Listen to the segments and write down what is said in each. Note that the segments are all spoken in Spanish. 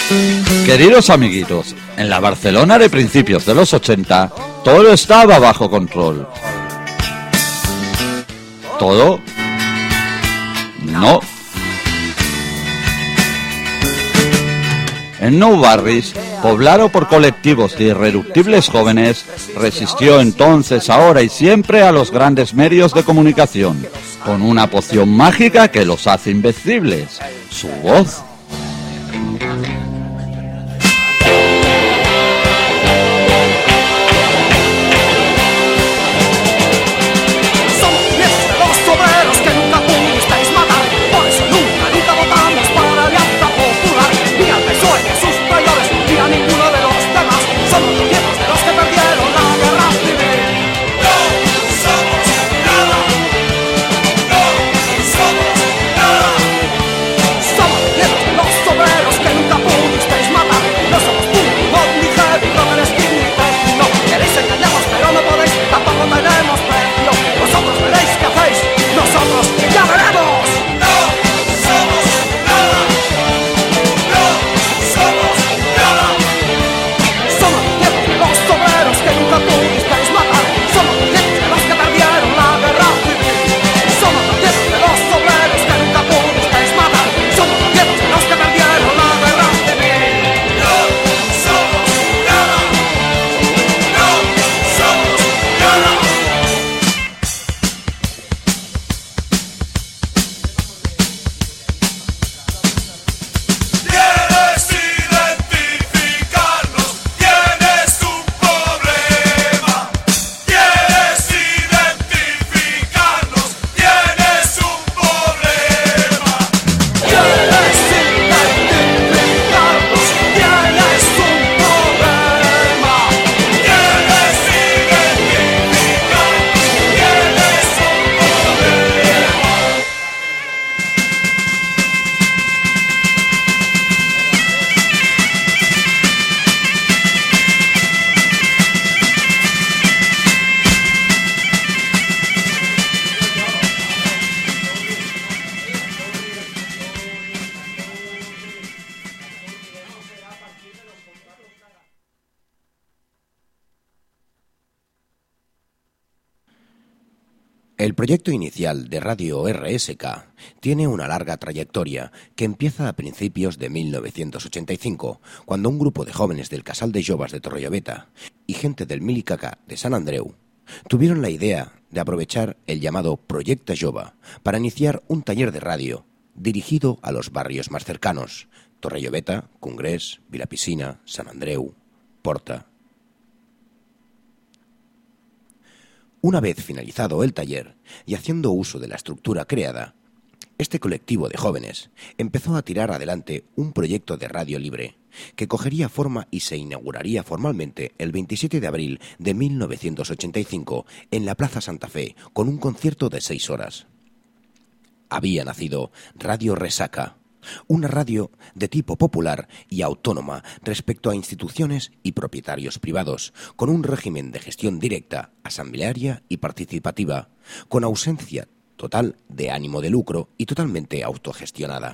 Queridos amiguitos, en la Barcelona de principios de los 80, todo estaba bajo control. ¿Todo? No. En Nou Barris, poblado por colectivos de irreductibles jóvenes, resistió entonces, ahora y siempre a los grandes medios de comunicación, con una poción mágica que los hace invencibles: su voz. El proyecto inicial de Radio RSK tiene una larga trayectoria que empieza a principios de 1985, cuando un grupo de jóvenes del Casal de Joves de Torrelloveta y gente del Milicaca de Sant Andreu tuvieron la idea de aprovechar el llamado Proyecto Jove para iniciar un taller de radio dirigido a los barrios más cercanos: Torrelloveta, Congrés, Vilapicina, Sant Andreu, Porta. Una vez finalizado el taller y haciendo uso de la estructura creada, este colectivo de jóvenes empezó a tirar adelante un proyecto de radio libre que cogería forma y se inauguraría formalmente el 27 de abril de 1985 en la Plaza Santa Fe con un concierto de 6 horas. Había nacido Radio Resaca, una radio de tipo popular y autónoma respecto a instituciones y propietarios privados, con un régimen de gestión directa, asamblearia y participativa, con ausencia total de ánimo de lucro y totalmente autogestionada.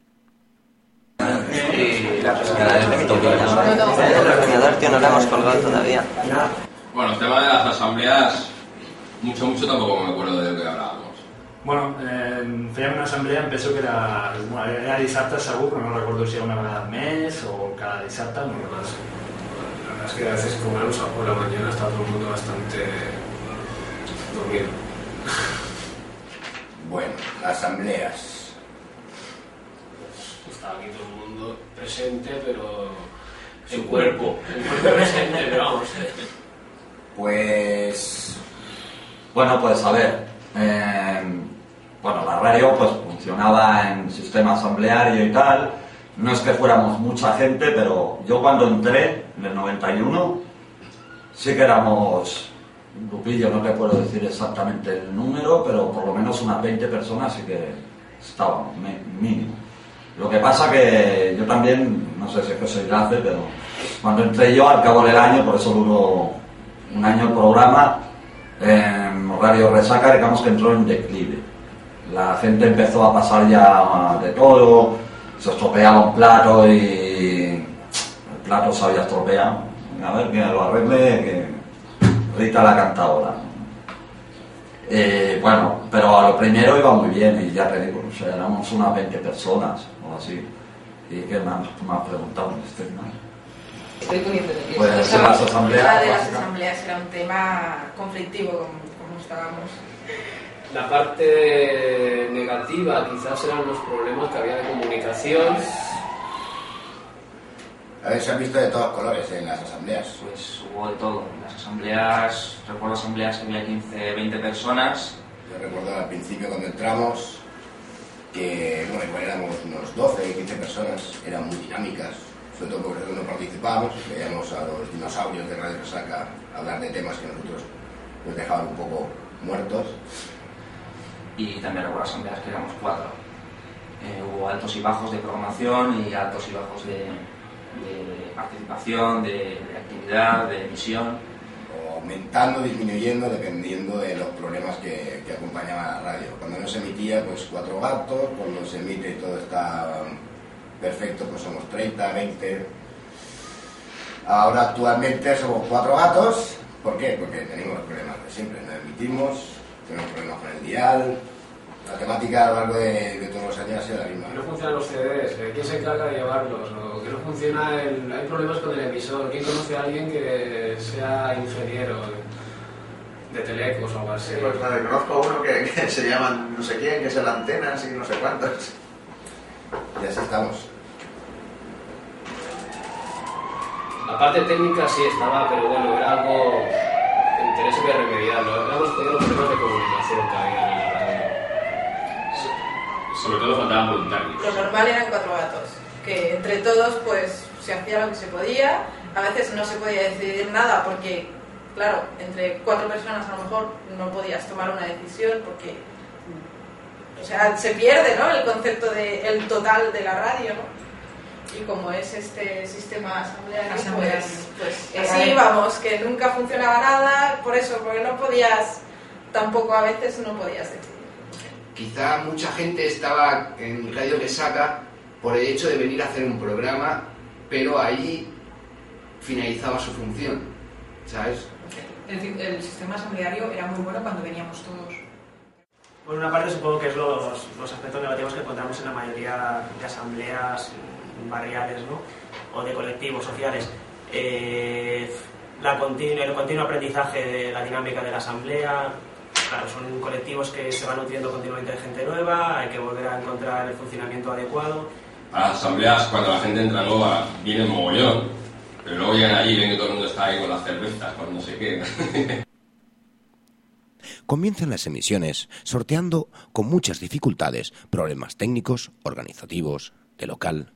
No la hemos colgado todavía. Bueno, el tema de las asambleas, mucho tampoco me acuerdo de lo que hablábamos. Bueno, fèiem una assemblea, em penso que era dissabte segur, però no recordo si era una vegada al mes o cada dissabte, no recordo. La verdad es que a veces comemos por la mañana está todo el mundo bastante dormido. Bueno, asambleas. Está aquí todo el mundo presente, pero en cuerpo presente, pero vamos. Pues a ver, la radio pues funcionaba en sistema asambleario y tal. No es que fuéramos mucha gente, pero yo cuando entré en el 91 sí que éramos un grupillo, no te puedo decir exactamente el número, pero por lo menos unas 20 personas sí que estábamos, mínimo. Lo que pasa que yo también, no sé si es que soy grande, pero cuando entré yo al cabo del año, por eso duró un año el programa, Radio Resaca, digamos que entró en declive. La gente empezó a pasar ya de todo, se estropeaba un plato y y el plato se había estropeado. A ver, que lo arregle, que Rita la cantadora. Bueno, pero a lo primero iba muy bien y ya te digo, o sea, éramos unas 20 personas o así. ¿Y qué más preguntamos? Estoy poniendo de pie. Pues las asambleas. De las asambleas era un tema conflictivo, como estábamos. La parte negativa quizás eran los problemas que había de comunicación. A ver, se han visto de todos colores en las asambleas. Pues hubo de todo. En las asambleas, recuerdo asambleas que había 15, 20 personas. Yo recuerdo al principio cuando entramos que, bueno, igual éramos unos 12, 15 personas, eran muy dinámicas, sobre todo porque cuando participábamos, veíamos a los dinosaurios de Radio Resaca hablar de temas que nosotros nos dejaban un poco muertos. Y también recuerdo asambleas que éramos 4. Hubo altos y bajos de programación y altos y bajos de participación, de actividad, de emisión. O aumentando, disminuyendo, dependiendo de los problemas que acompañaban a la radio. Cuando no se emitía, pues 4 gatos. Cuando se emite y todo está perfecto, pues somos 30, 20. Ahora actualmente somos 4 gatos. ¿Por qué? Porque tenemos los problemas de siempre. No emitimos, tenemos problemas con el dial. La temática a lo largo de todos los años ha sido la misma. ¿No funcionan los CDs? ¿Quién se encarga de llevarlos? ¿O que no funciona hay problemas con el emisor? ¿Quién conoce a alguien que sea ingeniero de telecos o algo así? Pues conozco a uno que se llama no sé quién, que es el antenas y no sé cuántos. Y así estamos. La parte técnica sí estaba, pero bueno, era algo que interés que remediarlo. Éramos tenido los problemas de comunicación que había en la radio. Sobre todo faltaban voluntarios. Lo normal eran 4 gatos, que entre todos pues se hacía lo que se podía. A veces no se podía decidir nada porque, claro, entre 4 personas a lo mejor no podías tomar una decisión porque, o sea, se pierde, ¿no?, el concepto de el total de la radio, ¿no? Y como es este sistema asambleario, pues así vamos, que nunca funcionaba nada, por eso, porque no podías, tampoco a veces no podías decidir. Quizá mucha gente estaba en Radio Resaca por el hecho de venir a hacer un programa, pero ahí finalizaba su función, ¿sabes? El sistema asambleario era muy bueno cuando veníamos todos. Por una parte supongo que es los aspectos negativos que encontramos en la mayoría de asambleas barriales, ¿no?, o de colectivos sociales. El continuo aprendizaje de la dinámica de la asamblea. Claro, son colectivos que se van nutriendo continuamente de gente nueva, hay que volver a encontrar el funcionamiento adecuado. A las asambleas, cuando la gente entra nueva, viene mogollón, pero luego llegan allí y ven que todo el mundo está ahí con las cervezas, con no sé qué. Comienzan las emisiones sorteando con muchas dificultades problemas técnicos, organizativos, de local.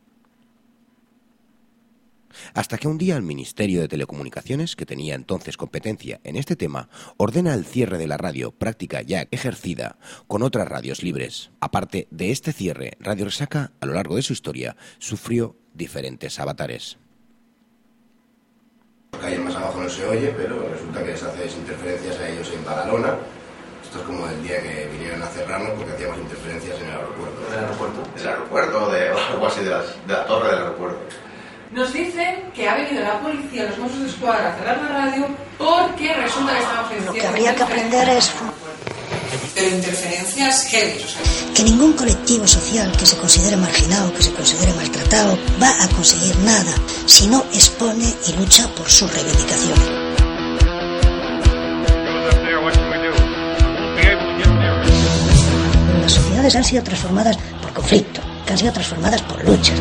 Hasta que un día el Ministerio de Telecomunicaciones, que tenía entonces competencia en este tema, ordena el cierre de la radio, práctica ya ejercida con otras radios libres. Aparte de este cierre, Radio Resaca, a lo largo de su historia, sufrió diferentes avatares. Calle más abajo no se oye, pero resulta que les haces interferencias a ellos en Badalona. Esto es como el día que vinieron a cerrarnos porque hacíamos interferencias en el aeropuerto. ¿Del aeropuerto? Del aeropuerto, de algo así, de la torre del aeropuerto. Nos dicen que ha venido la policía, los Mossos d'Esquadra a cerrar la radio porque resulta que estamos en Lo que habría que aprender es... Pero interferencias heavy, o sea... Que ningún colectivo social que se considere marginado, que se considere maltratado, va a conseguir nada si no expone y lucha por su reivindicación. Las sociedades han sido transformadas por conflicto, que han sido transformadas por luchas.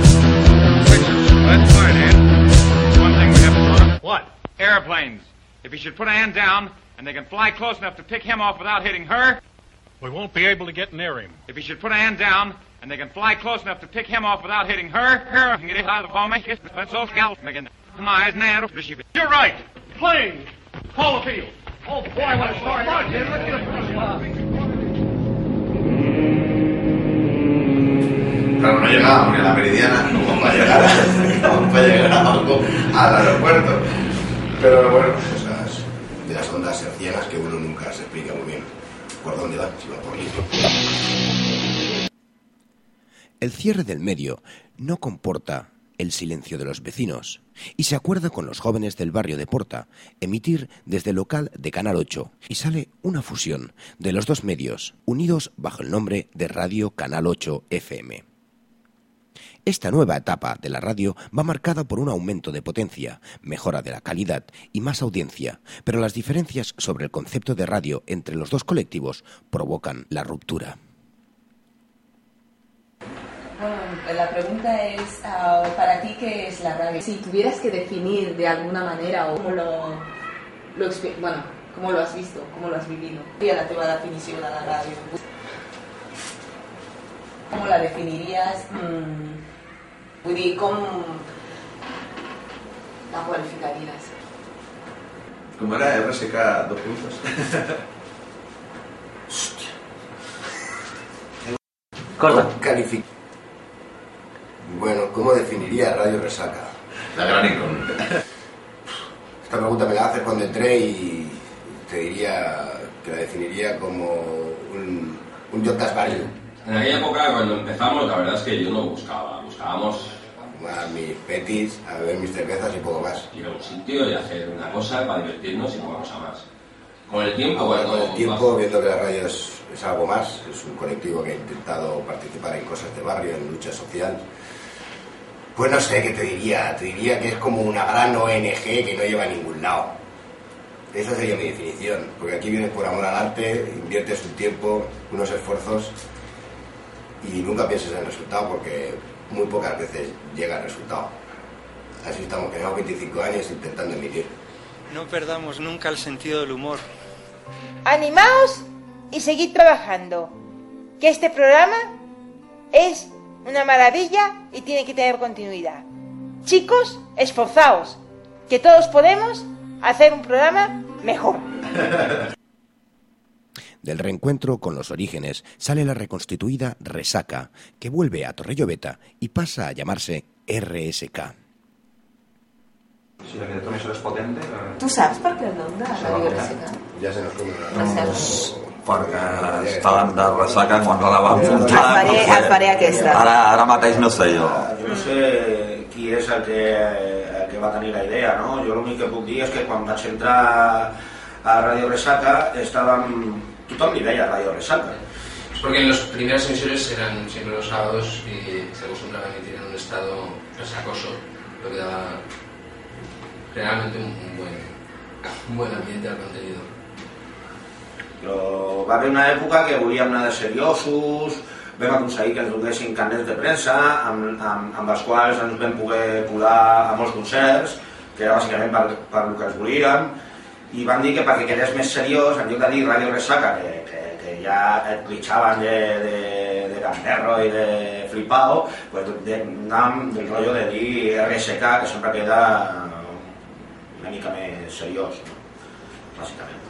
What? Airplanes. If he should put a hand down, and they can fly close enough to pick him off without hitting her, we won't be able to get near him. If he should put a hand down, and they can fly close enough to pick him off without hitting her, get it out of the phone, so scalp again. You're right. Plane. Call the field. Oh boy, what a story. Let's get a Claro, no llegábamos ni a la Meridiana como para llegar a algo al aeropuerto. Pero bueno, esas de las ondas hercianas que uno nunca se explica muy bien por dónde van, si van por listo. El cierre del medio no comporta el silencio de los vecinos y se acuerda con los jóvenes del barrio de Porta emitir desde el local de Canal 8 y sale una fusión de los dos medios unidos bajo el nombre de Radio Canal 8 FM. Esta nueva etapa de la radio va marcada por un aumento de potencia, mejora de la calidad y más audiencia, pero las diferencias sobre el concepto de radio entre los dos colectivos provocan la ruptura. Bueno, la pregunta es, ¿para ti qué es la radio? Si tuvieras que definir de alguna manera o cómo cómo lo has visto, cómo lo has vivido, ¿cuál es la teva definició de la radio? ¿Cómo la definirías? Vull dir, ¿cómo la cualificarías? ¿Cómo era RSK 2 puntos? Hostia. Bueno, ¿cómo definiría Radio Resaca? La gran incógnita. Esta pregunta me la haces cuando entré y te diría que la definiría como un Jotas Barrio. En aquella época, cuando empezamos, la verdad es que yo no buscábamos a fumar mis petis, a beber mis cervezas y poco más. Ir a un sitio y hacer una cosa para divertirnos y poca cosa más. Con el tiempo, viendo que la radio es algo más, es un colectivo que ha intentado participar en cosas de barrio, en lucha social. Pues no sé qué te diría que es como una gran ONG que no lleva a ningún lado. Esa sería mi definición, porque aquí vienes por amor al arte, inviertes un tiempo, unos esfuerzos y nunca piensas en el resultado porque muy pocas veces llega el resultado. Así estamos, que llevamos 25 años intentando emitir. No perdamos nunca el sentido del humor. Animaos y seguid trabajando, que este programa es una maravilla y tiene que tener continuidad. Chicos, esforzaos, que todos podemos hacer un programa mejor. Del reencuentro con los orígenes sale la reconstituida Resaca, que vuelve a Torrelloveta y pasa a llamarse RSK. Si la creatura és potente... Tu saps per què el nom de Radio Resaca? Ja se nos come perquè estaven de ressaca quan la vam muntar. Et faré aquesta. Ara mateix no sé jo. Jo no sé qui és el que va tenir la idea, no? Jo l'únic que puc dir és que quan vaig entrar a Radio Resaca tothom li deia Radio Resaca. Es porque en las primeras emisiones eran siempre los sábados y se acostumbraba a emitir en un estado resacoso, lo que daba generalmente un buen ambiente al contenido. Però va haver una època que volíem anar de seriosos, vam aconseguir que ens donessin carnets de premsa amb els quals ens vam poder colar a molts concerts, que era bàsicament per el que ens volíem, i van dir que perquè quedés més seriós, en lloc de dir Radio Resaca, que ja et glitxaven de gamberro i de flipao, pues anàvem del rotllo de dir RSK, que sempre queda una mica més seriós, no? Bàsicament.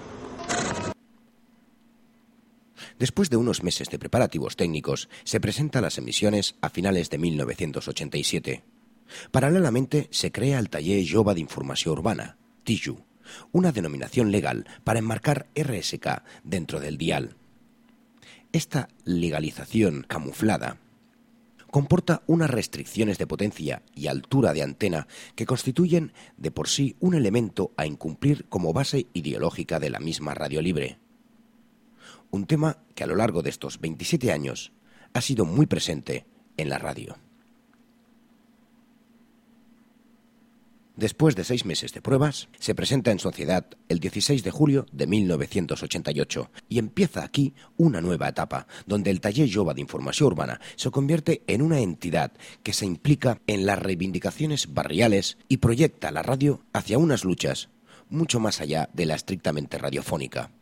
Después de unos meses de preparativos técnicos, se presenta las emisiones a finales de 1987. Paralelamente, se crea el Taller Jove d'Informació Urbana, TIJU, una denominación legal para enmarcar RSK dentro del dial. Esta legalización camuflada comporta unas restricciones de potencia y altura de antena que constituyen de por sí un elemento a incumplir como base ideológica de la misma radio libre. Un tema que a lo largo de estos 27 años ha sido muy presente en la radio. Después de 6 meses de pruebas, se presenta en sociedad el 16 de julio de 1988 y empieza aquí una nueva etapa, donde el Taller Jove d'Informació Urbana se convierte en una entidad que se implica en las reivindicaciones barriales y proyecta la radio hacia unas luchas mucho más allá de la estrictamente radiofónica.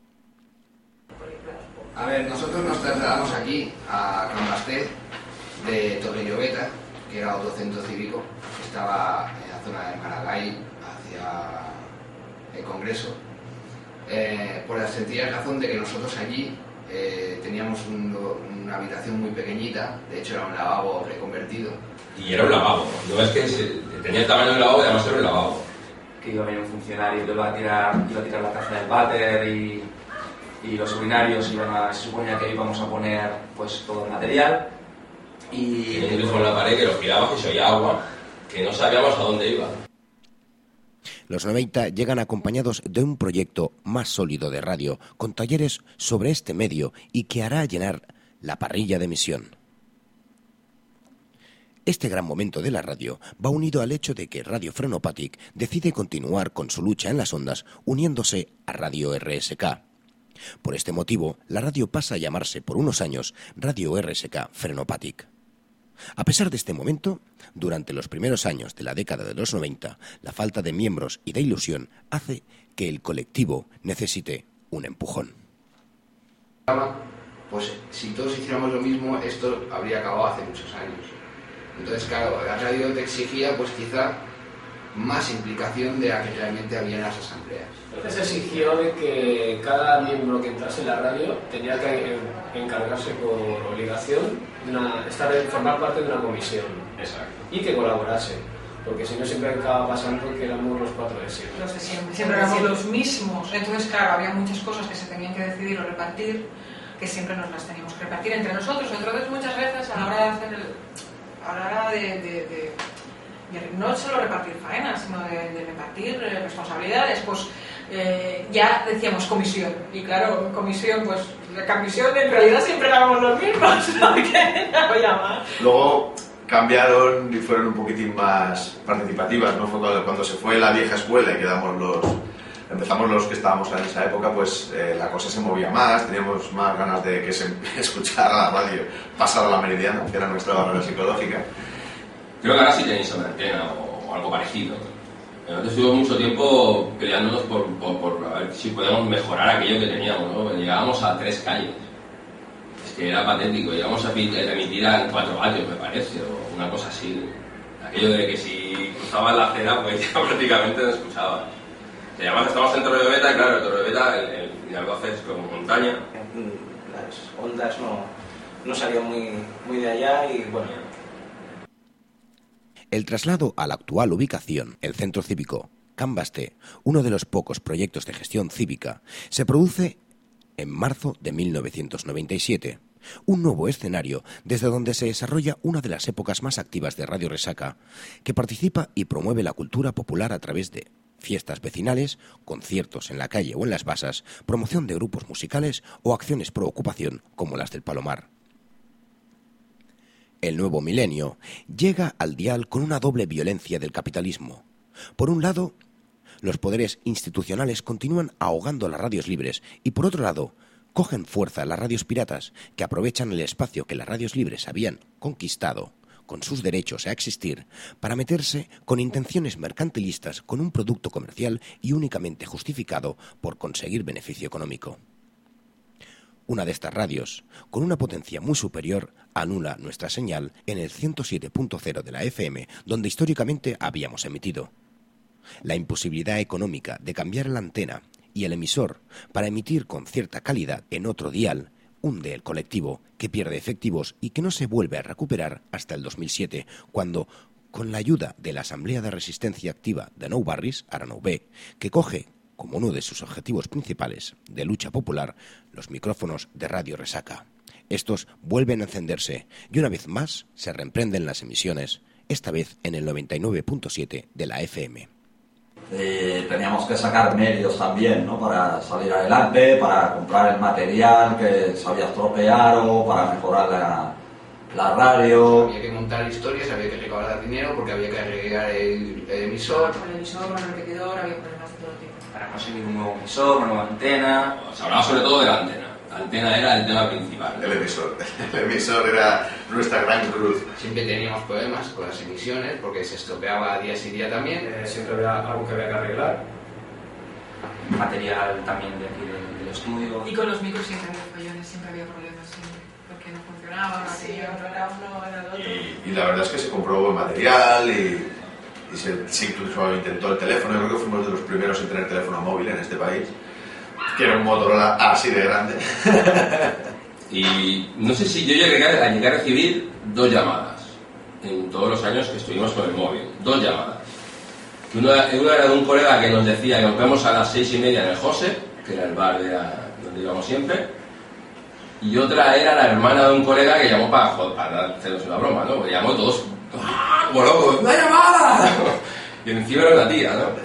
A ver, nosotros nos trasladamos aquí a Can Basté de Torrelloveta, que era otro centro cívico, que estaba en la zona de Maragall, hacia el Congreso, por la sencilla razón de que nosotros allí teníamos una habitación muy pequeñita, de hecho era un lavabo reconvertido. Y era un lavabo, no es que tenía el tamaño del lavabo y además era un lavabo. Que iba a venir un funcionario y le iba a tirar la taza del váter y los urinarios se suponía que íbamos a poner pues todo el material. y un grifo en la pared que lo giraba y se oía agua, que no sabíamos a dónde iba. Los 90 llegan acompañados de un proyecto más sólido de radio, con talleres sobre este medio y que hará llenar la parrilla de emisión. Este gran momento de la radio va unido al hecho de que Radio Frenopatic decide continuar con su lucha en las ondas uniéndose a Radio RSK. Por este motivo, la radio pasa a llamarse por unos años Radio RSK Frenopatic. A pesar de este momento, durante los primeros años de la década de los 90, la falta de miembros y de ilusión hace que el colectivo necesite un empujón. Pues si todos hiciéramos lo mismo, esto habría acabado hace muchos años. Entonces, claro, la radio te exigía, pues quizá, más implicación de la que realmente había en las asambleas. Entonces exigió de que cada miembro que entrase en la radio tenía que encargarse por obligación de formar parte de una comisión. Exacto. Y que colaborase, porque si no siempre acaba pasando que éramos los 4 de siempre. Los de siempre. Siempre éramos los mismos. Entonces, claro, había muchas cosas que se tenían que decidir o repartir, que siempre nos las teníamos que repartir entre nosotros. Entonces, muchas veces a la hora de hacer no solo repartir faenas, sino de repartir responsabilidades, pues ya decíamos comisión. Y claro, comisión, pues la comisión en realidad siempre éramos los mismos, porque no había más. Luego cambiaron y fueron un poquitín más participativas, ¿no? Fue cuando se fue la vieja escuela y empezamos los que estábamos en esa época, pues la cosa se movía más, teníamos más ganas de que se escuchara la radio pasar a la Meridiana, que era nuestra barrera psicológica. Creo que ahora sí tenéis una antena o algo parecido. Nosotros estuvimos mucho tiempo peleándonos por a ver si podemos mejorar aquello que teníamos, ¿no? Llegábamos a 3 calles. Es que era patético. Llegamos a emitir a 4 vatios, me parece, o una cosa así. Aquello de que si cruzabas la acera, pues ya prácticamente no escuchabas. Y además estamos en Torrebeta, y claro, Torrebeta, el Albacete es como montaña. Las ondas no salían muy de allá y bueno. El traslado a la actual ubicación, el Centro Cívico Can Basté, uno de los pocos proyectos de gestión cívica, se produce en marzo de 1997. Un nuevo escenario desde donde se desarrolla una de las épocas más activas de Radio Resaca, que participa y promueve la cultura popular a través de fiestas vecinales, conciertos en la calle o en las basas, promoción de grupos musicales o acciones pro ocupación como las del Palomar. El nuevo milenio llega al dial con una doble violencia del capitalismo. Por un lado, los poderes institucionales continúan ahogando las radios libres y por otro lado, cogen fuerza las radios piratas que aprovechan el espacio que las radios libres habían conquistado con sus derechos a existir para meterse con intenciones mercantilistas con un producto comercial y únicamente justificado por conseguir beneficio económico. Una de estas radios, con una potencia muy superior, anula nuestra señal en el 107.0 de la FM, donde históricamente habíamos emitido. La imposibilidad económica de cambiar la antena y el emisor para emitir con cierta calidad en otro dial hunde el colectivo, que pierde efectivos y que no se vuelve a recuperar hasta el 2007, cuando, con la ayuda de la Asamblea de Resistencia Activa de Nou Barris, ara Nou B, que coge como uno de sus objetivos principales de lucha popular los micrófonos de Radio Resaca. Estos vuelven a encenderse y una vez más se reemprenden las emisiones, esta vez en el 99.7 de la FM. Teníamos que sacar medios también, ¿no? Para salir adelante, para comprar el material que sabía estropear o para mejorar la radio. Había que montar historias, había que recaudar dinero porque había que arreglar el emisor. El emisor, el repetidor, había problemas de todo tipo. Para conseguir un nuevo emisor, una nueva antena. Se hablaba sobre todo de la antena. La antena era el tema principal. El emisor era nuestra gran cruz. Siempre teníamos problemas con las emisiones porque se estropeaba día sí día también. Siempre había algo que había que arreglar. Material también de aquí del estudio. Y con los micros siempre había fallones, siempre había problemas, siempre. Porque no funcionaba, no era uno, era el otro. Y la verdad es que se comprobó el material y se incluso intentó el teléfono. Yo creo que fuimos de los primeros en tener teléfono móvil en este país, que era un Motorola así de grande. Y no sé si yo llegué a recibir 2 llamadas en todos los años que estuvimos con el móvil. 2 llamadas. Una era de un colega que nos decía que nos vemos a las 6:30 en el José, que era el bar donde íbamos siempre. y otra era la hermana de un colega que llamó para hacernos una broma, ¿no? Que llamó todos, ¡ah! Como locos, ¡una llamada! Y encima era la tía, ¿no?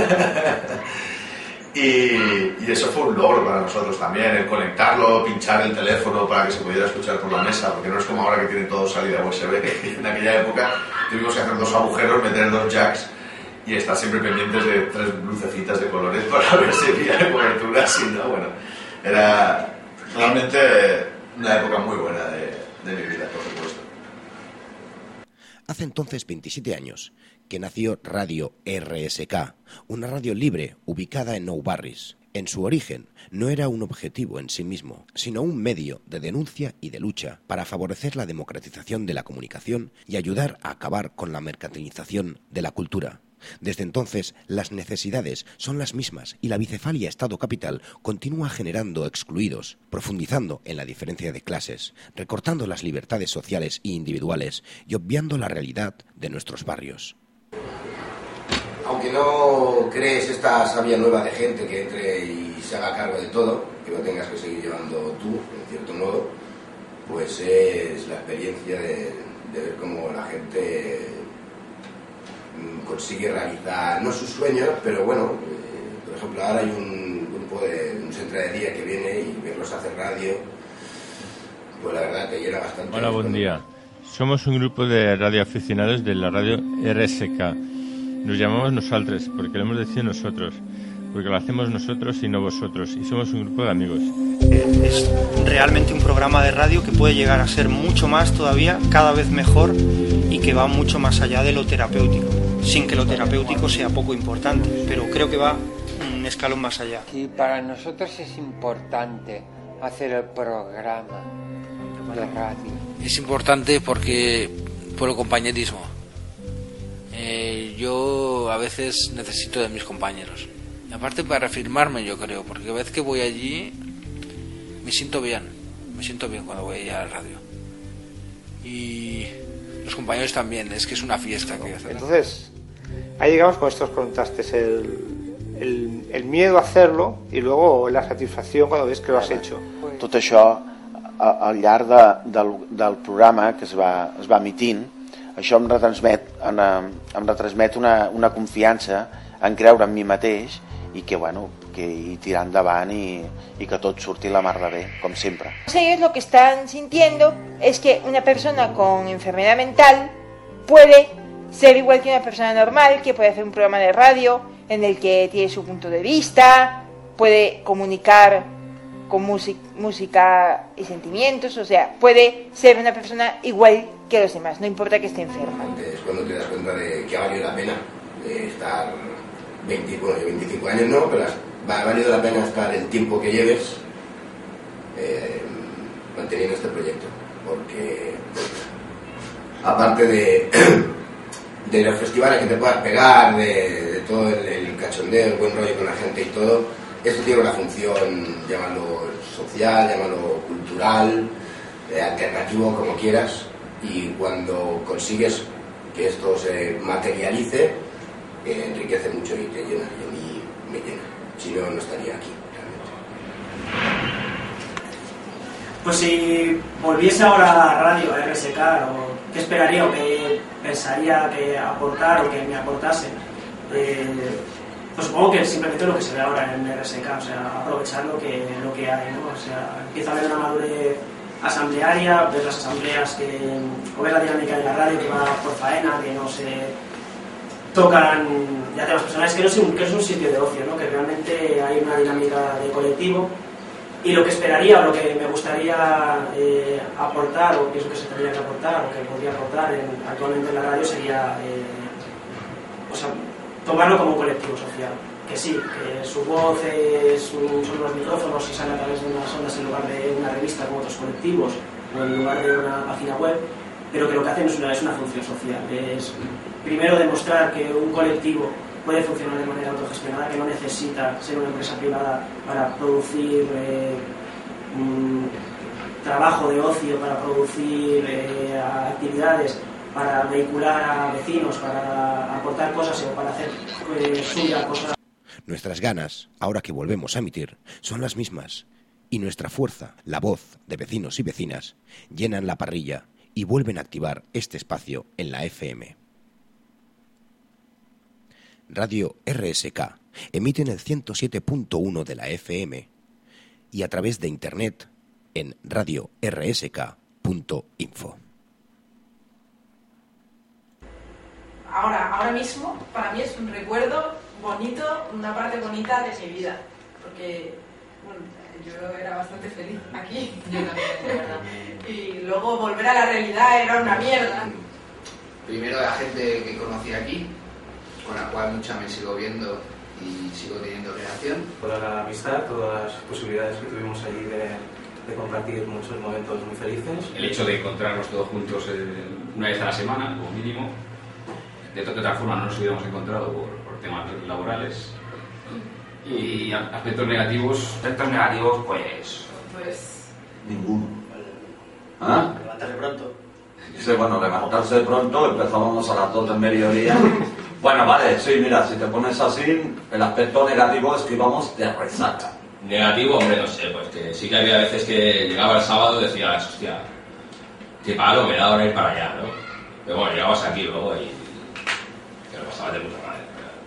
Y eso fue un logro para nosotros también, el conectarlo, pinchar el teléfono para que se pudiera escuchar por la mesa, porque no es como ahora que tiene todo salida USB. En aquella época tuvimos que hacer 2 agujeros, meter 2 jacks y estar siempre pendientes de 3 lucecitas de colores para ver si había cobertura, si no, bueno, era realmente una época muy buena de mi vida, por supuesto. Hace entonces 27 años que nació Radio RSK, una radio libre ubicada en Nou Barris. En su origen no era un objetivo en sí mismo, sino un medio de denuncia y de lucha para favorecer la democratización de la comunicación y ayudar a acabar con la mercantilización de la cultura. Desde entonces, las necesidades son las mismas y la bicefalia Estado-Capital continúa generando excluidos, profundizando en la diferencia de clases, recortando las libertades sociales e individuales y obviando la realidad de nuestros barrios. Aunque no crees esta savia nueva de gente que entre y se haga cargo de todo, que lo tengas que seguir llevando tú, en cierto modo, pues es la experiencia de ver cómo la gente consigue realizar, no sus sueños, pero bueno, por ejemplo, ahora hay un grupo de un centro de día que viene y verlos hacer radio, pues la verdad te llena bastante. Hola, buen día. Somos un grupo de radioaficionados de la radio RSK. Nos llamamos Nosaltres porque lo hemos decidido nosotros, porque lo hacemos nosotros y no vosotros, y somos un grupo de amigos. Es realmente un programa de radio que puede llegar a ser mucho más todavía, cada vez mejor, y que va mucho más allá de lo terapéutico, sin que lo terapéutico sea poco importante, pero creo que va un escalón más allá. Y para nosotros es importante hacer el programa de radio. Es importante porque por el compañerismo. Yo a veces necesito de mis compañeros. Y aparte para reafirmarme, yo creo, porque cada vez que voy allí me siento bien cuando voy allá a la radio. Y los compañeros también, es que es una fiesta que hacen. Entonces, ahí llegamos con estos contrastes, el miedo a hacerlo y luego la satisfacción cuando ves que lo has hecho. Tot això, al llarg del programa que es va emitint, això em retransmet una confiança en creure en mi mateix i que, bueno, que tirar endavant i que tot surti la mar de bé, com sempre. Ellos lo que están sintiendo es que una persona con enfermedad mental puede ser igual que una persona normal, que puede hacer un programa de radio en el que tiene su punto de vista, puede comunicar con música y sentimientos, o sea, puede ser una persona igual que los demás, no importa que esté enferma. Es cuando te das cuenta de que ha valido la pena estar 25 años, no, pero ha valido la pena estar el tiempo que lleves manteniendo este proyecto, porque aparte de los festivales que te puedas pegar, de todo el cachondeo, el buen rollo con la gente y todo, esto tiene una función, llámalo social, llámalo cultural, alternativo, como quieras, y cuando consigues que esto se materialice, enriquece mucho y te llena, y a mí me llena, si no, no estaría aquí realmente. Pues si volviese ahora a la radio, a RSK, ¿qué esperaría o qué pensaría que aportar o que me aportase? Pues supongo que simplemente lo que se ve ahora en RSK, o sea, aprovechar lo que hay, ¿no? O sea, empieza a haber una madurez asamblearia, ves las asambleas o ves la dinámica de la radio que va por faena, que no se tocan ya temas personales, que no es un sitio de ocio, ¿no? Que realmente hay una dinámica de colectivo. Y lo que esperaría o lo que me gustaría aportar, o pienso que se tendría que aportar, o que podría aportar actualmente en la radio, sería tomarlo como un colectivo social. Que sí, que su voz son los micrófonos y sale a través de unas ondas en lugar de una revista como otros colectivos, o en lugar de una página web, pero que lo que hacen es una función social. Es primero demostrar que un colectivo puede funcionar de manera autogestionada, que no necesita ser una empresa privada para producir trabajo de ocio, para producir actividades, para vehicular a vecinos, para aportar cosas o para hacer suya cosas. Nuestras ganas, ahora que volvemos a emitir, son las mismas. y nuestra fuerza, la voz de vecinos y vecinas, llenan la parrilla y vuelven a activar este espacio en la FM. Radio RSK emite en el 107.1 de la FM y a través de internet en radiorsk.info. Ahora mismo, para mí es un recuerdo bonito, una parte bonita de mi vida, porque bueno, yo era bastante feliz aquí, yo también, de verdad. Y luego volver a la realidad era una mierda. Primero la gente que conocí aquí, con la cual mucha me sigo viendo y sigo teniendo relación. Toda la amistad, todas las posibilidades que tuvimos allí de compartir muchos momentos muy felices. El hecho de encontrarnos todos juntos una vez a la semana, como mínimo, de otra forma no nos hubiéramos encontrado por temas laborales. Y aspectos negativos, pues... Ninguno. ¿Ah? Levantarse pronto. Sí, bueno, levantarse pronto, empezábamos a las 2 del mediodía. Bueno, vale, sí, mira, si te pones así, el aspecto negativo es que íbamos de resaca. Negativo, hombre, no sé, pues que sí que había veces que llegaba el sábado y decías, hostia, qué palo me da ahora ir para allá, ¿no? Pero bueno, llegabas aquí luego y te lo pasabas de puta madre.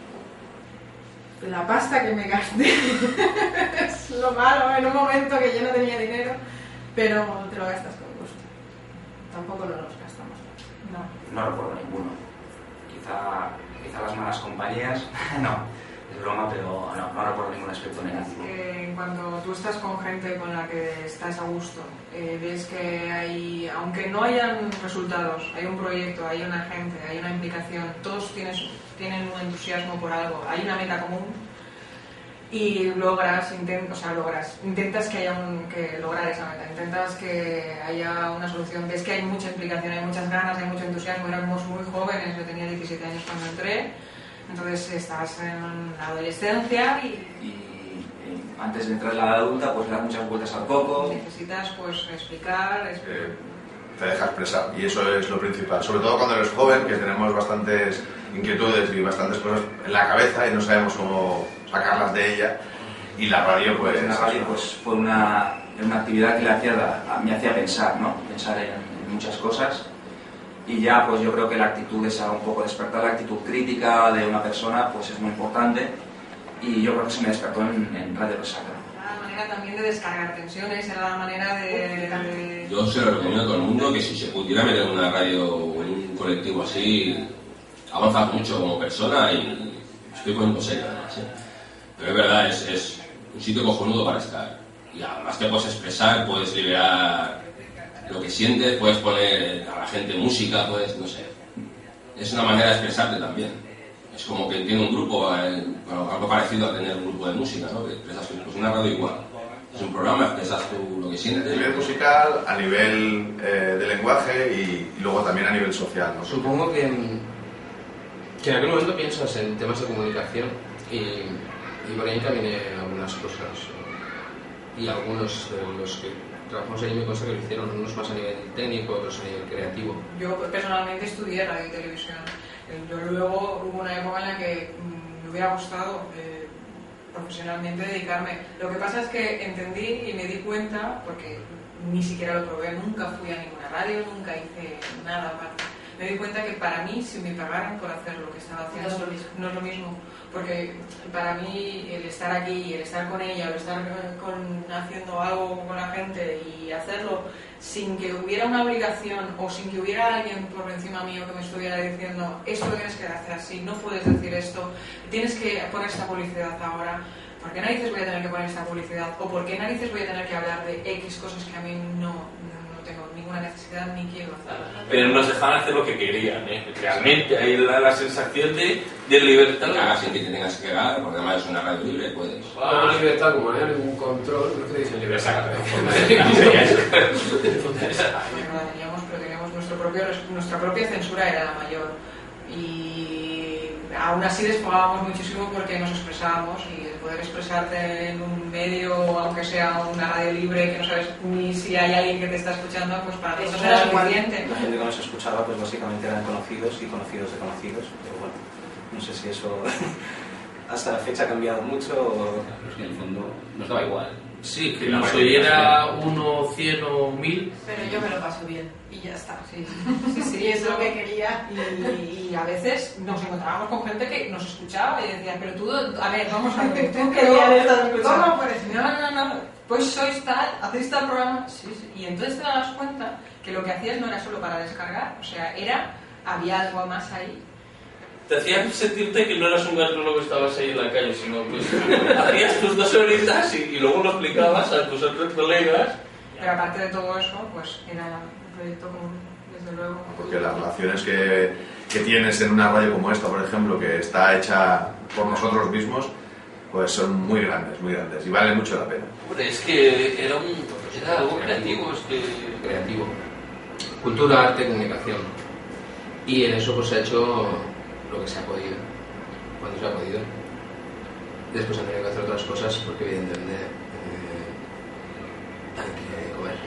La pasta que me gasté es lo malo en un momento que yo no tenía dinero, pero te lo gastas con gusto. Tampoco no los gastamos. No recuerdo ninguno. Quizá las malas compañías, no, es broma, pero no recuerdo ningún aspecto negativo. Que cuando tú estás con gente con la que estás a gusto, ves que hay, aunque no hayan resultados, hay un proyecto, hay una gente, hay una implicación, todos tienen un entusiasmo por algo, hay una meta común y intentas que lograr esa meta, intentas que haya una solución, ves que hay mucha implicación, hay muchas ganas, hay mucho entusiasmo, éramos muy jóvenes, yo tenía 17 años cuando entré, entonces estás en la adolescencia y antes de entrar en la edad adulta, pues dar muchas vueltas al coco. Necesitas pues explicar. Te deja expresar y eso es lo principal, sobre todo cuando eres joven, que tenemos bastantes inquietudes y bastantes cosas en la cabeza y no sabemos cómo sacarlas de ella, y la radio pues... La radio pues fue una actividad que me hacía pensar, ¿no? Pensar en muchas cosas, y ya pues yo creo que la actitud esa, un poco despertar la actitud crítica de una persona pues es muy importante, y yo creo que se me despertó en Radio Resaca. Era la manera también de descargar tensiones, era la manera de... Yo se lo recomiendo a todo el mundo que si se pudiera meter en una radio o en un colectivo así, avanzas mucho como persona y estoy poniendo serio además, ¿eh? Pero es verdad, es un sitio cojonudo para estar. Y además te puedes expresar, puedes liberar lo que sientes, puedes poner a la gente música, puedes, no sé. Es una manera de expresarte también. Es como que tiene un grupo, algo parecido a tener un grupo de música, ¿no? Que expresas pues una radio igual. Es un programa, expresas tú lo que sientes. A nivel musical, a nivel de lenguaje y luego también a nivel social, ¿no? Supongo que en aquel momento piensas en temas de comunicación y por ahí caminé algunas cosas. Y algunos de los que trabajamos allí me consta que lo hicieron, unos más a nivel técnico, otros a nivel creativo. Yo personalmente estudié radio y televisión. Yo luego hubo una época en la que me hubiera gustado profesionalmente dedicarme. Lo que pasa es que entendí y me di cuenta, porque ni siquiera lo probé, nunca fui a ninguna radio, nunca hice nada aparte. Me di cuenta que para mí, si me pagaran por hacer lo que estaba haciendo, no es lo mismo. Porque para mí el estar aquí, el estar con ella, el estar haciendo algo con la gente y hacerlo sin que hubiera una obligación o sin que hubiera alguien por encima mío que me estuviera diciendo esto lo tienes que hacer así, no puedes decir esto, tienes que poner esta publicidad ahora, ¿por qué narices voy a tener que poner esta publicidad? ¿O por qué narices voy a tener que hablar de X cosas que a mí no tengo ninguna necesidad ni quiero hacer? Pero nos dejaban hacer lo que querían, ¿eh? Realmente hay la sensación de libertad. Cagas sin que te tengas que cagar, porque además es una radio libre, puedes. No libertad, como no hay ningún control, no te dicen libertad. Teníamos nuestra propia censura era la mayor. Y aún así desfogábamos muchísimo porque nos expresábamos, y el poder expresarte en un medio, aunque sea una radio libre, que no sabes ni si hay alguien que te está escuchando, pues para nosotros era suficiente. La gente que nos escuchaba pues básicamente eran conocidos y conocidos de conocidos, pero bueno, no sé si eso hasta la fecha ha cambiado mucho o... Es que en el fondo nos daba igual. Sí, que nos oyera 1, 100 o 1000. Pero yo me lo paso bien y ya está. Sí, es lo que quería. Y a veces nos encontrábamos con gente que nos escuchaba y decía, pero tú, a ver, vamos a ver, tú ¿cómo? Pues no, pues sois tal, hacéis tal programa. Sí. Y entonces te das cuenta que lo que hacías no era solo para descargar, o sea, había algo más ahí. Te hacían sentirte que no eras un gastrólogo que estabas ahí en la calle, sino pues hacías tus 2 horitas y luego lo explicabas a tus otros colegas. Pero aparte de todo eso, pues era un proyecto común, desde luego. Porque las relaciones que tienes en una radio como esta, por ejemplo, que está hecha por nosotros mismos, pues son muy grandes y vale mucho la pena. Hombre, es que era algo creativo, creativo. Cultura, arte, comunicación. Y en eso pues se ha hecho lo que se ha podido, cuando se ha podido. Después han tenido que hacer otras cosas porque evidentemente hay que comer.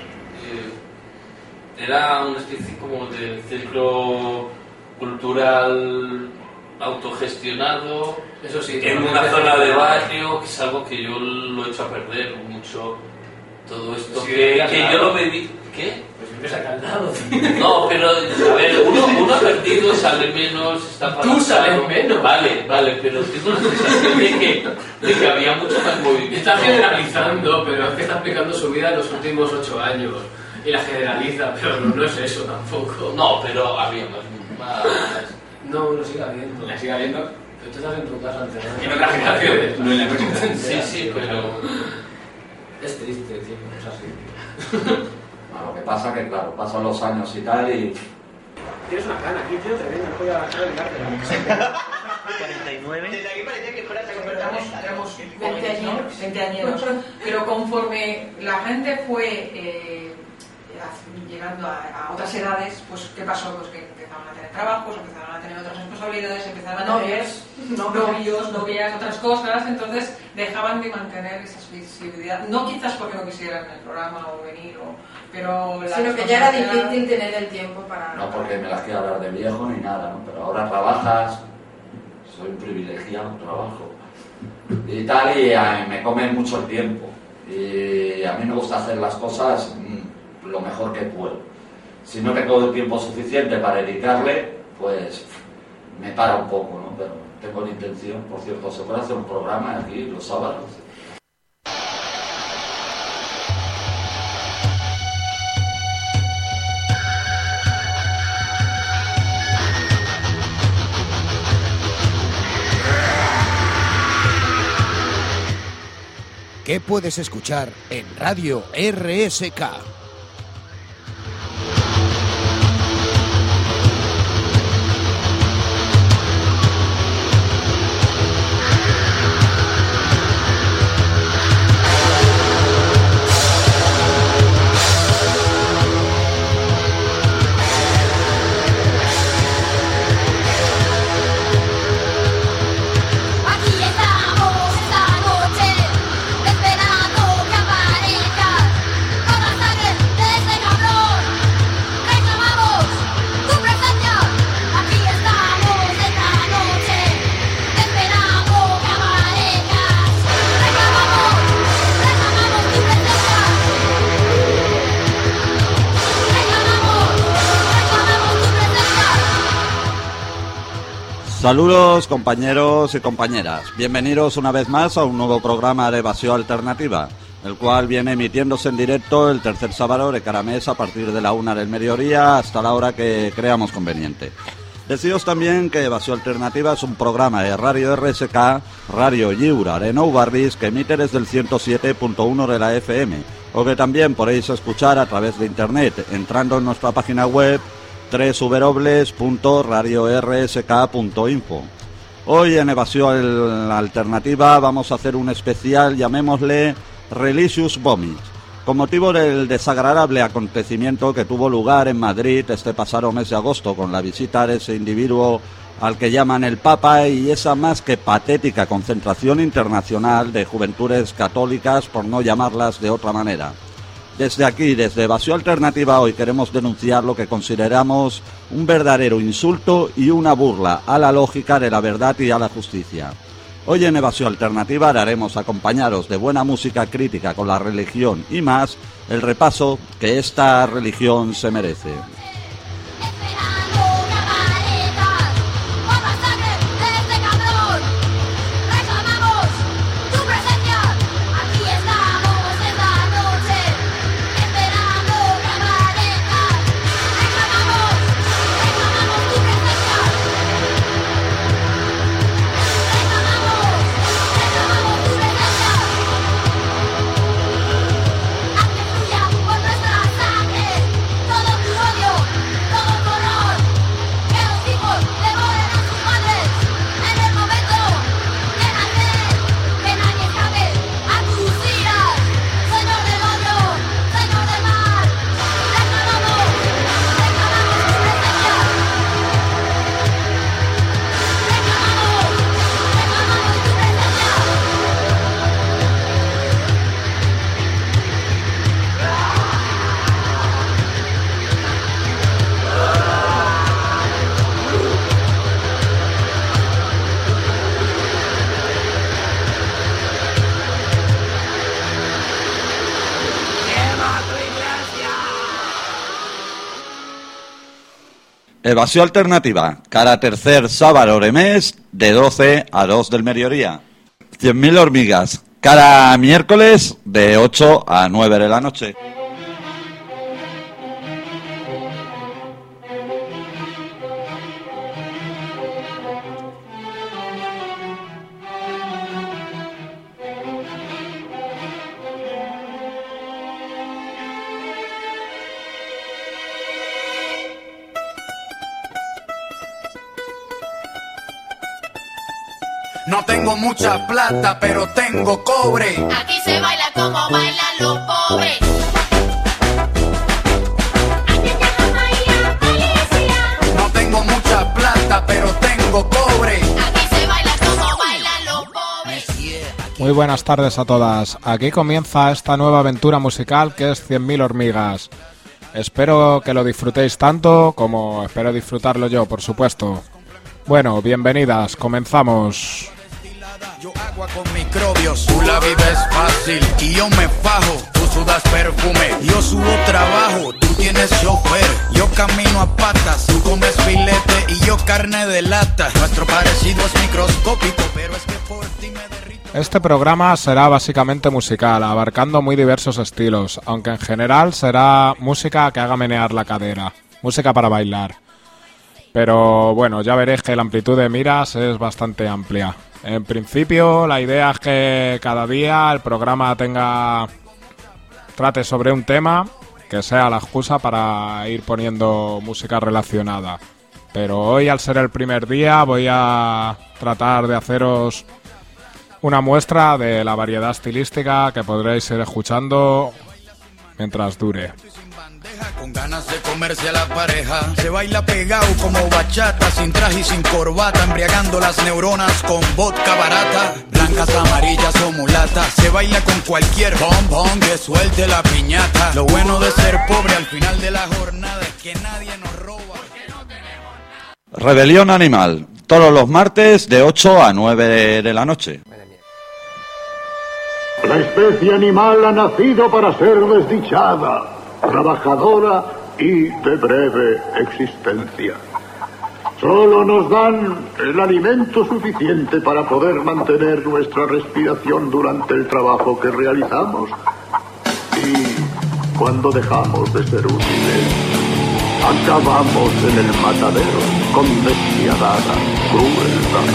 Era una especie como de centro cultural autogestionado, eso sí, en una zona de barrio, que es algo que yo lo he hecho a perder mucho. Todo esto sí, que yo lo pedí. ¿Qué? Pues vives acá al lado. No, pero a ver, uno ha perdido, sale menos, está para. Tú sales menos. Vale, pero tengo la sensación de que había mucho más movimiento. Está generalizando, pero es que está explicando su vida en los últimos 8 años. Y la generaliza, pero no es eso tampoco. No, pero había más. No, lo sigue habiendo. ¿La sigue habiendo? Pero tú estás en tu casa antes. En otras generaciones, no en la nuestra. Sí, pero. Es triste, tío, es así. Lo que pasa que, claro, pasan los años y tal y... Tienes una cana aquí, tío, tremenda, no podía bajar el gártela. 49. Desde aquí parecía que fuera Éramos 20 años. Pero conforme la gente fue llegando a otras edades, pues ¿qué pasó? Pues que empezaron a tener trabajos, empezaron a tener otras responsabilidades, empezaron a tener novias, otras cosas, entonces dejaban de mantener esa visibilidad. No quizás porque no quisieran el programa o venir, pero sino que ya era difícil tener el tiempo para... No porque me las quiera hablar de viejo ni nada, ¿no? Pero ahora trabajas, soy un privilegiado, trabajo y tal, y me come mucho el tiempo y a mí me gusta hacer las cosas lo mejor que puedo. Si no tengo el tiempo suficiente para dedicarle, pues me para un poco, ¿no? Pero tengo la intención, por cierto, se puede hacer un programa aquí los sábados. ¿Qué puedes escuchar en Radio RSK? Saludos compañeros y compañeras, bienvenidos una vez más a un nuevo programa de Evasión Alternativa, el cual viene emitiéndose en directo el tercer sábado de cada mes a partir de la 1 del mediodía hasta la hora que creamos conveniente. Deciros también que Evasión Alternativa es un programa de Radio RSK, Radio Lliure de Nou Barris, que emite desde el 107.1 de la FM, o que también podéis escuchar a través de internet entrando en nuestra página web www.radiorsk.info. Hoy en Evasión Alternativa vamos a hacer un especial, llamémosle Religious Vomit, con motivo del desagradable acontecimiento que tuvo lugar en Madrid este pasado mes de agosto con la visita de ese individuo al que llaman el Papa y esa más que patética concentración internacional de juventudes católicas, por no llamarlas de otra manera. Desde aquí, desde Evasión Alternativa, hoy queremos denunciar lo que consideramos un verdadero insulto y una burla a la lógica de la verdad y a la justicia. Hoy en Evasión Alternativa haremos acompañaros de buena música crítica con la religión y más, el repaso que esta religión se merece. Evasión Alternativa, cada tercer sábado de mes, de 12 a 2 del mediodía. 100.000 hormigas, cada miércoles, de 8 a 9 de la noche. No tengo mucha plata, pero tengo cobre. Aquí se baila como bailan los pobres. No tengo mucha plata, pero tengo cobre. Aquí se baila como bailan los pobres. Muy buenas tardes a todas. Aquí comienza esta nueva aventura musical que es 100.000 hormigas. Espero que lo disfrutéis tanto como espero disfrutarlo yo, por supuesto. Bueno, bienvenidas, comenzamos. Yo agua con microbios, tú la vives fácil y yo me fajo. Tú sudas perfume, yo subo trabajo. Tú tienes chofer, yo camino a patas. Tú comes filete y yo carne de lata. Nuestro parecido es microscópico, pero es que por ti me derrito. Este programa será básicamente musical, abarcando muy diversos estilos, aunque en general será música que haga menear la cadera, música para bailar. Pero bueno, ya veréis que la amplitud de miras es bastante amplia. En principio, la idea es que cada día el programa trate sobre un tema que sea la excusa para ir poniendo música relacionada. Pero hoy, al ser el primer día, voy a tratar de haceros una muestra de la variedad estilística que podréis ir escuchando mientras dure. Con ganas de comerse a la pareja. Se baila pegado como bachata, sin traje y sin corbata, embriagando las neuronas con vodka barata. Blancas, amarillas o mulatas. Se baila con cualquier bombón que suelte la piñata. Lo bueno de ser pobre al final de la jornada es que nadie nos roba. Rebelión Animal, todos los martes de 8 a 9 de la noche. La especie animal ha nacido para ser desdichada, trabajadora y de breve existencia. Solo nos dan el alimento suficiente para poder mantener nuestra respiración durante el trabajo que realizamos. Y cuando dejamos de ser útiles, acabamos en el matadero con despiadada crueldad.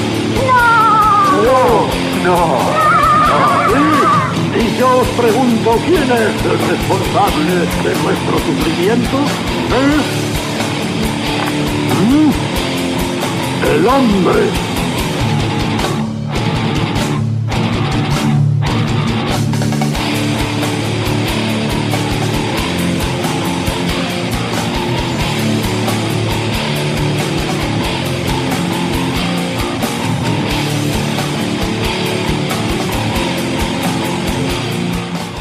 ¡No! Y yo os pregunto, ¿quién es el responsable de nuestro sufrimiento? El hombre.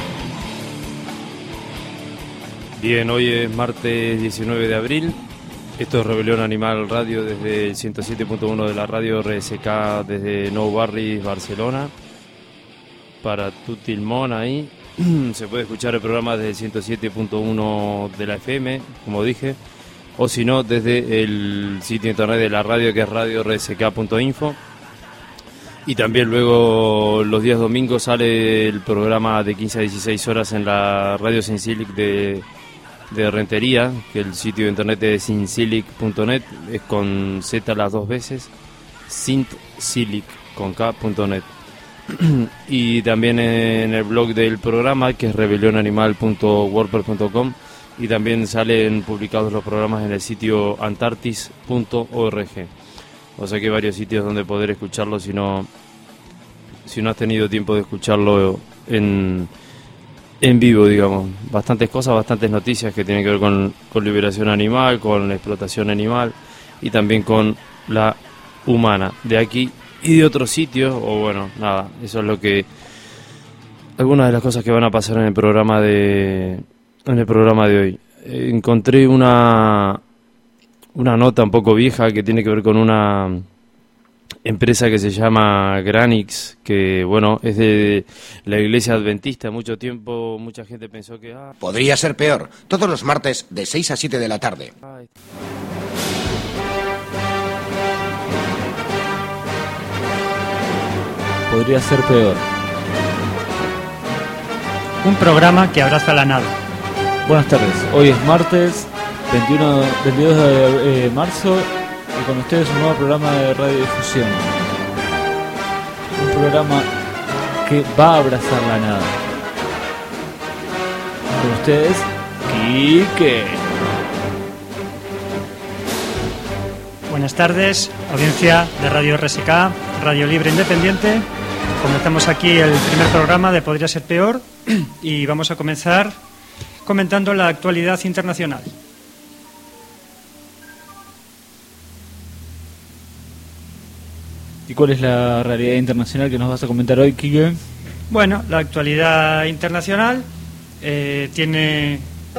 Bien, hoy es martes 19 de abril Esto es Rebelión Animal Radio desde el 107.1 de la radio RSK desde Nou Barris, Barcelona. Para Tutilmón ahí. Se puede escuchar el programa desde el 107.1 de la FM, como dije. O si no, desde el sitio internet de la radio, que es radiorsk.info. Y también luego los días domingos sale el programa de 15 a 16 horas en la radio Sinsilic de Rentería, que el sitio de internet es sinsilic.net, es con Z las dos veces, sintsilic con K.net. Y también en el blog del programa, que es rebelionanimal.wordpress.com, y también salen publicados los programas en el sitio antartis.org. O sea que hay varios sitios donde poder escucharlo si no has tenido tiempo de escucharlo en vivo, digamos. Bastantes cosas, bastantes noticias que tienen que ver con liberación animal, con la explotación animal y también con la humana, de aquí y de otros sitios. O bueno, nada, eso es lo que... algunas de las cosas que van a pasar en el programa de hoy. Encontré una nota un poco vieja que tiene que ver con una empresa que se llama Granix, que bueno, es de la iglesia adventista. Mucho tiempo mucha gente pensó que... Podría ser peor, todos los martes de 6 a 7 de la tarde. Podría ser peor. Un programa que abraza la nada. Buenas tardes, hoy es martes 22 de marzo y con ustedes un nuevo programa de radiodifusión. Un programa que va a abrazar la nada. Con ustedes, Quique. Buenas tardes, audiencia de Radio RSK, Radio Libre Independiente. Comenzamos aquí el primer programa de Podría ser peor y vamos a comenzar comentando la actualidad internacional. ¿Y cuál es la realidad internacional que nos vas a comentar hoy, Quique? Bueno, la actualidad internacional tiene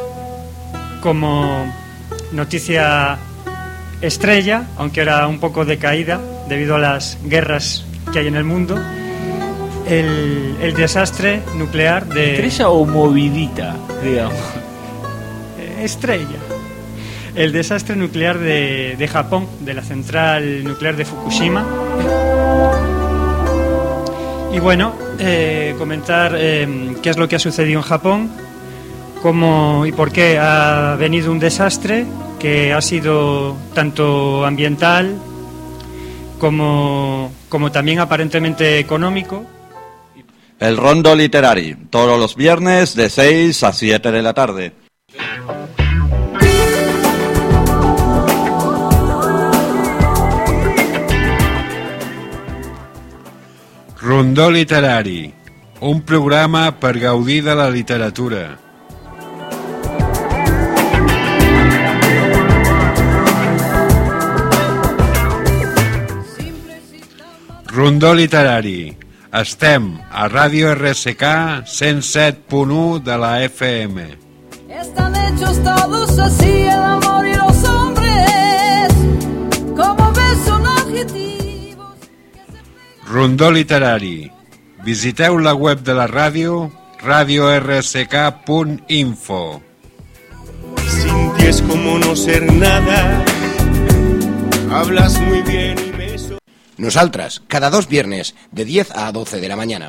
como noticia estrella, aunque ahora un poco decaída debido a las guerras que hay en el mundo, el desastre nuclear de... ¿Estrella o movidita, digamos? Estrella. El desastre nuclear de Japón, de la central nuclear de Fukushima. Y bueno, comentar qué es lo que ha sucedido en Japón, cómo y por qué ha venido un desastre que ha sido tanto ambiental como también aparentemente económico. El Rondo Literari, todos los viernes de 6 a 7 de la tarde. Rondó Literari, un programa per gaudir de la literatura. Rondó Literari. Estem a Ràdio RSK 107.1 de la FM. Están hechos todos así el amor y los hombres, como ves son adjetivos. Rondó Literari. Visiteu la web de la ràdio, radiorsk.info. Sin ti es como no ser nada. Hablas muy bien y me... Nosaltres, cada 2 viernes, de 10 a 12 de la mañana.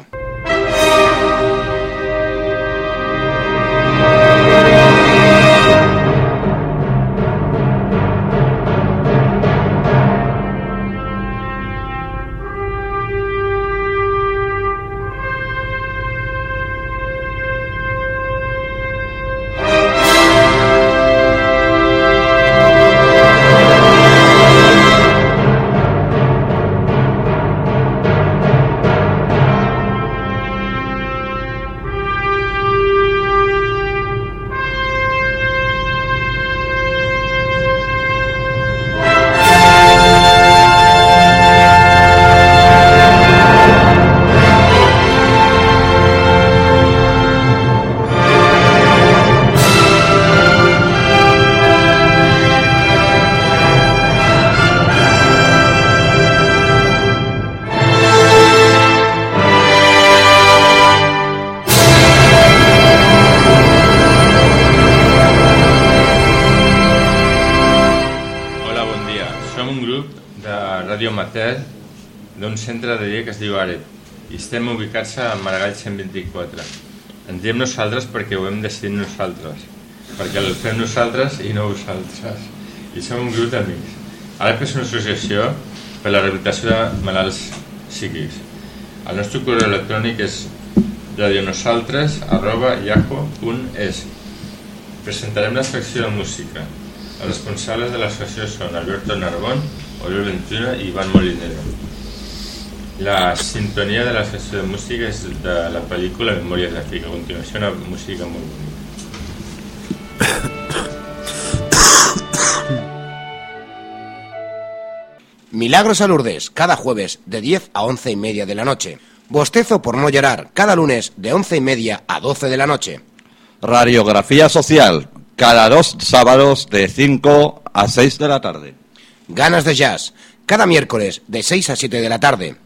ràdio amateur d'un centre de dia que es diu Àreb i estem ubicats a Maragall 124. En diem nosaltres perquè ho hem decidit nosaltres, perquè el fem nosaltres i no vosaltres, i som un grup d'amics. Àreb és una associació per la rehabilitació de malalts psíquics. El nostre correu electrònic és radionosaltres@yahoo.es. Presentarem la secció de música. Els responsables de l'associació són Alberto Narbón, Oriol Ventura i Iván Molinero. La sintonia de la secció de música és de la pel·lícula Memòries d'Àfrica. A continuació, una música molt bonica. Milagros a Lourdes, cada jueves de 10 a 11:30 de la noche. Bostezo por no llorar, cada lunes de 11:30 a 12 de la noche. Radiografía social, cada 2 sábados de 5 a 6 de la tarde. Ganas de jazz, cada miércoles de 6 a 7 de la tarde.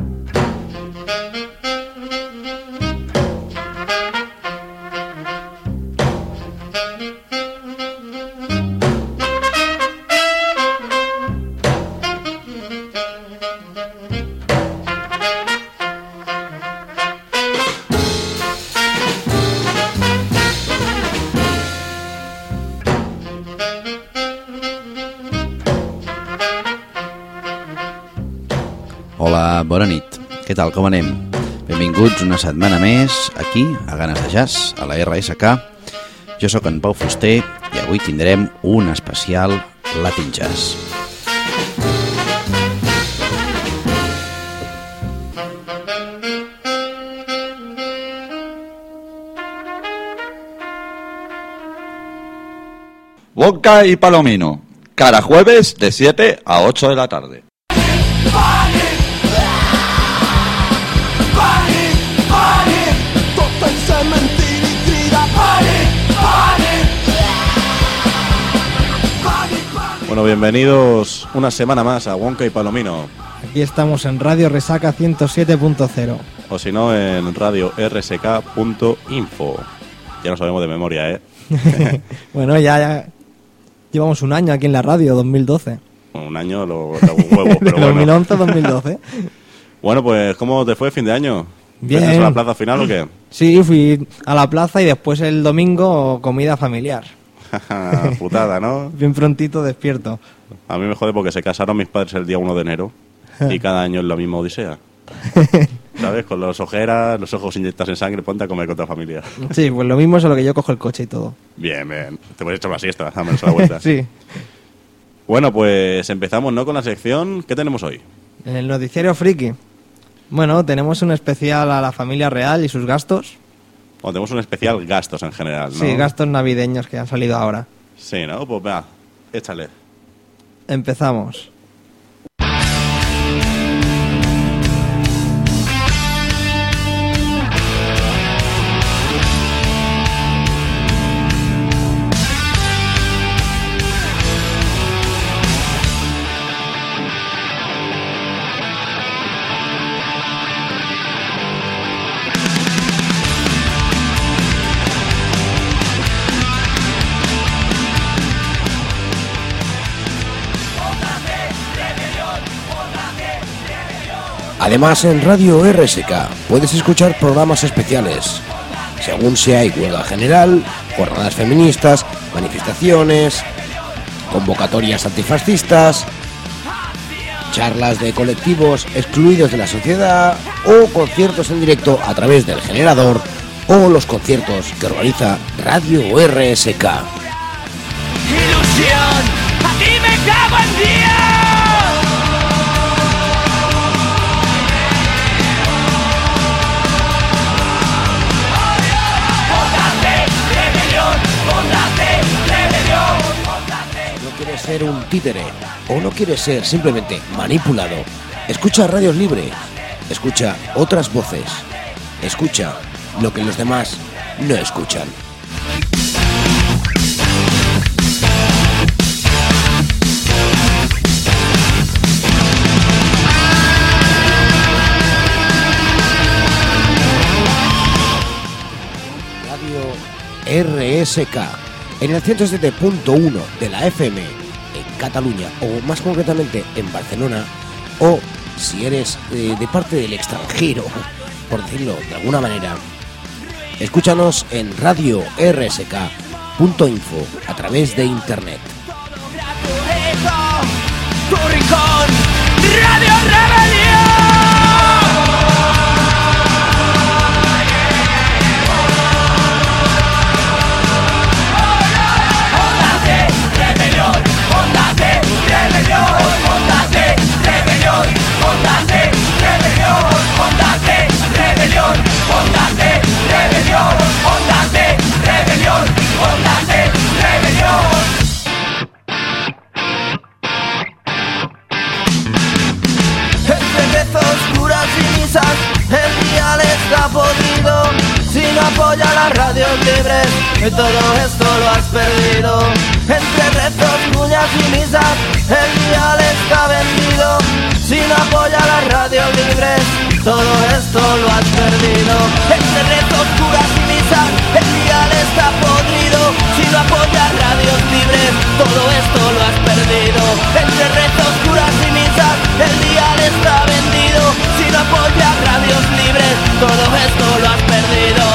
Hola, bona nit. Què tal, com anem? Benvinguts una setmana més aquí, a Ganes de Jazz, a la RSK. Jo sóc en Pau Fuster i avui tindrem un especial Latin Jazz. Wonka y Palomino, cada jueves de 7 a 8 de la tarde. Bueno, bienvenidos una semana más a Wonka y Palomino. Aquí estamos en Radio Resaca 107.0. O si no, en radio rsk.info. Ya lo sabemos de memoria, ¿eh? Bueno, ya llevamos un año aquí en la radio, 2012. Un año, lo huevo, pero bueno. 2011-2012. Bueno, pues, ¿cómo te fue el fin de año? Bien. ¿Fuiste a la plaza final o qué? Sí, fui a la plaza y después el domingo comida familiar. Putada, ¿no? Bien prontito despierto. A mí me jode porque se casaron mis padres el día 1 de enero y cada año es la misma odisea. ¿Sabes? Con las ojeras, los ojos inyectados en sangre, ponte a comer con tu familia. Sí, pues lo mismo, solo que yo cojo el coche y todo. Bien, bien. Te puedes echar una siesta, dame la vuelta. Sí. Bueno, pues empezamos, ¿no? Con la sección. ¿Qué tenemos hoy? En el noticiario friki. Bueno, tenemos un especial a la familia real y sus gastos. O tenemos un especial gastos en general, ¿no? Sí, gastos navideños que han salido ahora. Sí, ¿no? Pues va, échale. Empezamos. Además, en Radio RSK puedes escuchar programas especiales, según si hay huelga general, jornadas feministas, manifestaciones, convocatorias antifascistas, charlas de colectivos excluidos de la sociedad o conciertos en directo a través del generador o los conciertos que organiza Radio RSK. Ilusión, aquí me cago en día. ¿No quieres ser un títere o no quieres ser simplemente manipulado? Escucha radios libres, escucha otras voces, escucha lo que los demás no escuchan. RSK en el 107.1 de la FM en Cataluña, o más concretamente en Barcelona, o si eres de parte del extranjero, por decirlo de alguna manera, escúchanos en radio rsk.info a través de internet. Tu rincón, Radio Rebelión. Ondas de rebelión, ondas de rebelión, ondas de rebelión, ondas de rebelión, ondas de rebelión, ondas de rebelión, ondas de rebelión, ondas de rebelión. Entre rezos, curas y misas, el dial está podrido. Si no apoya las radios libres, todo esto lo has perdido. Entre rezos, cuñas y misas, el dial está vendido. Si no apoya las radios libres, todo esto lo has perdido. Entre rezos, curas y misas, el dial está podrido. Si no apoya radios libres, todo esto lo has perdido. Entre rezos, curas y misas, el dial está vendido. Si no apoya radios libres, todo esto lo has perdido.